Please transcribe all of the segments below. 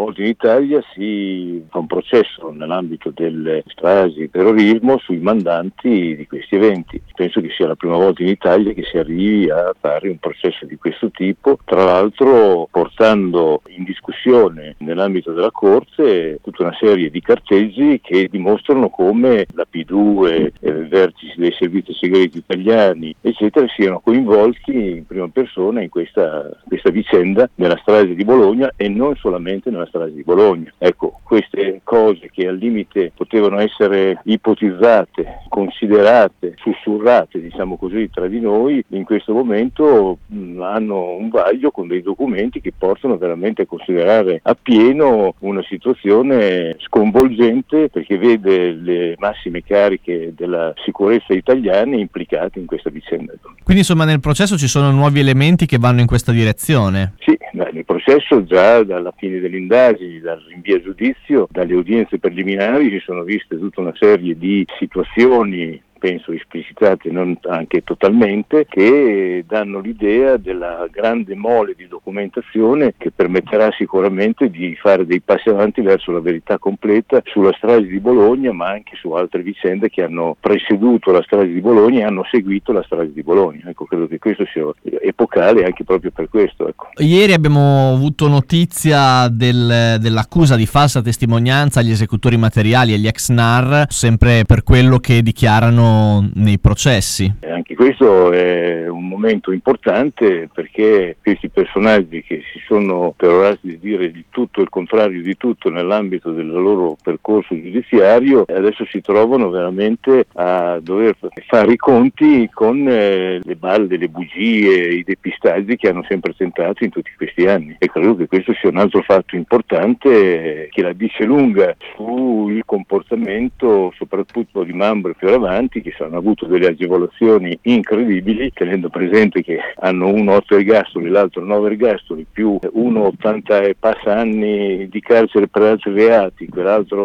volta in Italia si fa un processo nell'ambito delle stragi e terrorismo sui mandanti di questi eventi. Penso che sia la prima volta in Italia che si arrivi a fare un processo di questo tipo, tra l'altro portando in discussione nell'ambito della Corte tutta una serie di carteggi che dimostrano come la P2, i vertici dei servizi segreti italiani, eccetera, siano coinvolti in prima persona in questa vicenda nella strage di Bologna e non solamente nella strage di Bologna. Ecco, queste cose che al limite potevano essere ipotizzate, considerate, sussurrate, diciamo così, tra di noi, in questo momento hanno un vaglio con dei documenti che portano veramente a considerare appieno una situazione sconvolgente, perché vede le massime cariche della sicurezza italiane implicate in questa vicenda. Quindi insomma nel processo ci sono nuovi elementi che vanno in questa direzione? Sì, nel processo già dalla fine delle indagini, dal rinvio a giudizio, dalle udienze preliminari si sono viste tutta una serie di situazioni, penso esplicitate non anche totalmente, che danno l'idea della grande mole di documentazione che permetterà sicuramente di fare dei passi avanti verso la verità completa sulla strage di Bologna, ma anche su altre vicende che hanno preceduto la strage di Bologna e hanno seguito la strage di Bologna. Ecco, credo che questo sia epocale anche proprio per questo. Ecco. Ieri abbiamo avuto notizia dell'accusa di falsa testimonianza agli esecutori materiali e agli ex NAR, sempre per quello che dichiarano nei processi. Anche questo è un momento importante, perché questi personaggi che si sono perorati di dire di tutto e il contrario di tutto nell'ambito del loro percorso giudiziario adesso si trovano veramente a dover fare i conti con le balle, le bugie, i depistaggi che hanno sempre tentato in tutti questi anni, e credo che questo sia un altro fatto importante che la dice lunga sul comportamento soprattutto di Mambro e Fioravanti, che hanno avuto delle agevolazioni incredibili, tenendo presente che hanno uno 8 ergastoli, l'altro 9 ergastoli, più uno 80 e passa anni di carcere per altri reati, quell'altro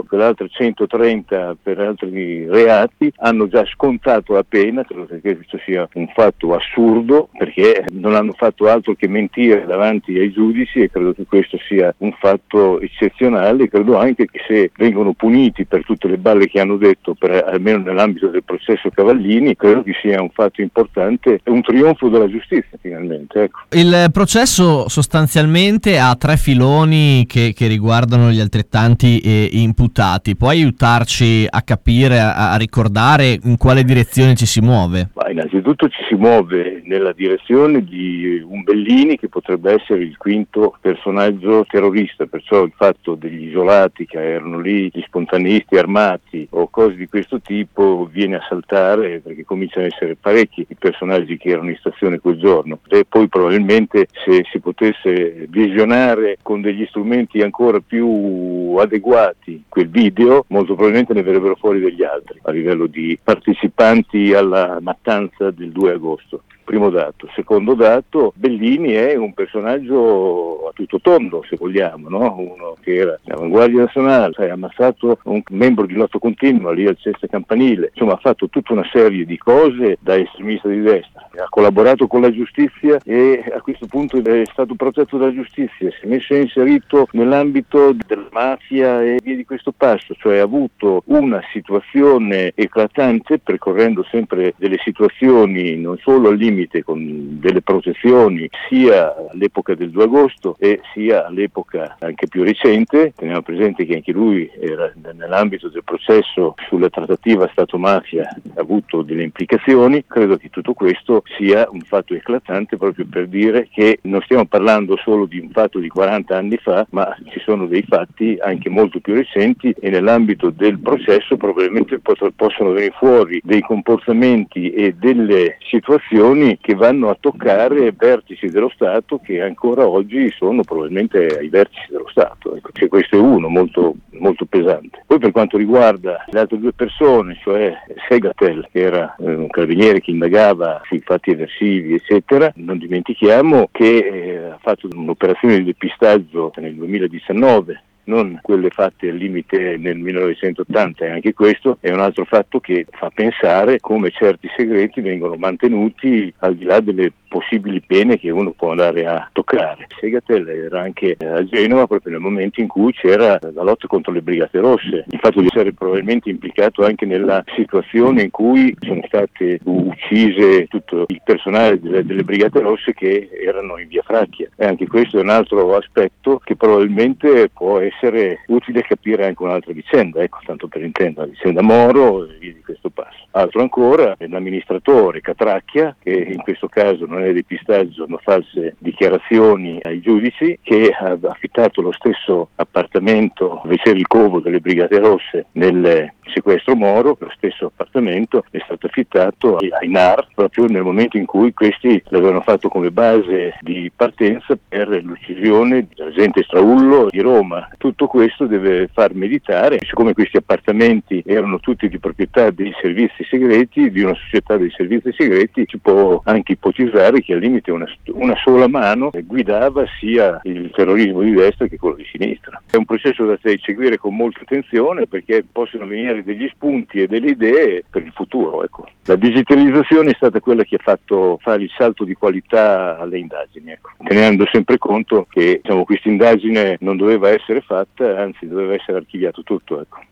130 per altri reati, hanno già scontato la pena. Credo che questo sia un fatto assurdo, perché non hanno fatto altro che mentire davanti ai giudici, e credo che questo sia un fatto eccezionale. Credo anche che se vengono puniti per tutte le balle che hanno detto, almeno nell'ambito del processo Cavallini, credo che sia un fatto importante, un trionfo della giustizia finalmente. Ecco. Il processo sostanzialmente ha 3 filoni che riguardano gli altrettanti imputati. Puoi aiutarci a capire, a ricordare in quale direzione ci si muove? Ma innanzitutto ci si muove nella direzione di un Bellini che potrebbe essere il quinto personaggio terrorista, perciò il fatto degli isolati che erano lì, gli spontaneisti armati o cose di questo tipo viene a saltare, perché cominciano ad essere parecchi i personaggi che erano in stazione quel giorno, e poi probabilmente se si potesse visionare con degli strumenti ancora più adeguati quel video, molto probabilmente ne verrebbero fuori degli altri a livello di partecipanti alla mattanza del 2 agosto. Primo dato. Secondo dato, Bellini è un personaggio a tutto tondo, se vogliamo, no? Uno che era all'avanguardia nazionale, ha ammazzato un membro di lotta continua lì al Cesta Campanile, insomma ha fatto tutta una serie di cose da estremista di destra, ha collaborato con la giustizia e a questo punto è stato protetto dalla giustizia, si è messo inserito nell'ambito della mafia e via di questo passo, cioè ha avuto una situazione eclatante, percorrendo sempre delle situazioni non solo al limite con delle protezioni sia all'epoca del 2 agosto e sia all'epoca anche più recente. Teniamo presente che anche lui era nell'ambito del processo sulla trattativa Stato-mafia, ha avuto delle implicazioni. Credo che tutto questo sia un fatto eclatante, proprio per dire che non stiamo parlando solo di un fatto di 40 anni fa, ma ci sono dei fatti anche molto più recenti, e nell'ambito del processo probabilmente possono venire fuori dei comportamenti e delle situazioni che vanno a toccare vertici dello Stato che ancora oggi sono probabilmente ai vertici dello Stato. Ecco, cioè, questo è uno molto, molto pesante. Poi per quanto riguarda le altre 2 persone, cioè Segatel, che era un carabiniere che indagava sui fatti eversivi eccetera, non dimentichiamo che ha fatto un'operazione di depistaggio nel 2019, non quelle fatte al limite nel 1980, e anche questo è un altro fatto che fa pensare come certi segreti vengono mantenuti al di là delle possibili pene che uno può andare a toccare. Segatel era anche a Genova proprio nel momento in cui c'era la lotta contro le Brigate Rosse, il fatto di essere probabilmente implicato anche nella situazione in cui sono state uccise tutto il personale delle Brigate Rosse che erano in via Fracchia, e anche questo è un altro aspetto che probabilmente può essere utile capire anche un'altra vicenda, ecco, tanto per intendere, la vicenda Moro e via di questo passo. Altro ancora, l'amministratore Catracchia, che in questo caso non è depistaggio ma false dichiarazioni ai giudici, che ha affittato lo stesso appartamento dove c'era il covo delle Brigate Rosse nel sequestro Moro. Lo stesso appartamento è stato affittato ai NAR proprio nel momento in cui questi l'avevano fatto come base di partenza per l'uccisione dell'agente Straullo di Roma. Tutto questo deve far meditare, siccome questi appartamenti erano tutti di proprietà dei servizi segreti, di una società dei servizi segreti, si può anche ipotizzare che al limite una sola mano guidava sia il terrorismo di destra che quello di sinistra. È un processo da seguire con molta attenzione, perché possono venire degli spunti e delle idee per il futuro, ecco. La digitalizzazione è stata quella che ha fatto fare il salto di qualità alle indagini, ecco, tenendo sempre conto che questa indagine non doveva essere fatta, anzi doveva essere archiviato tutto, ecco.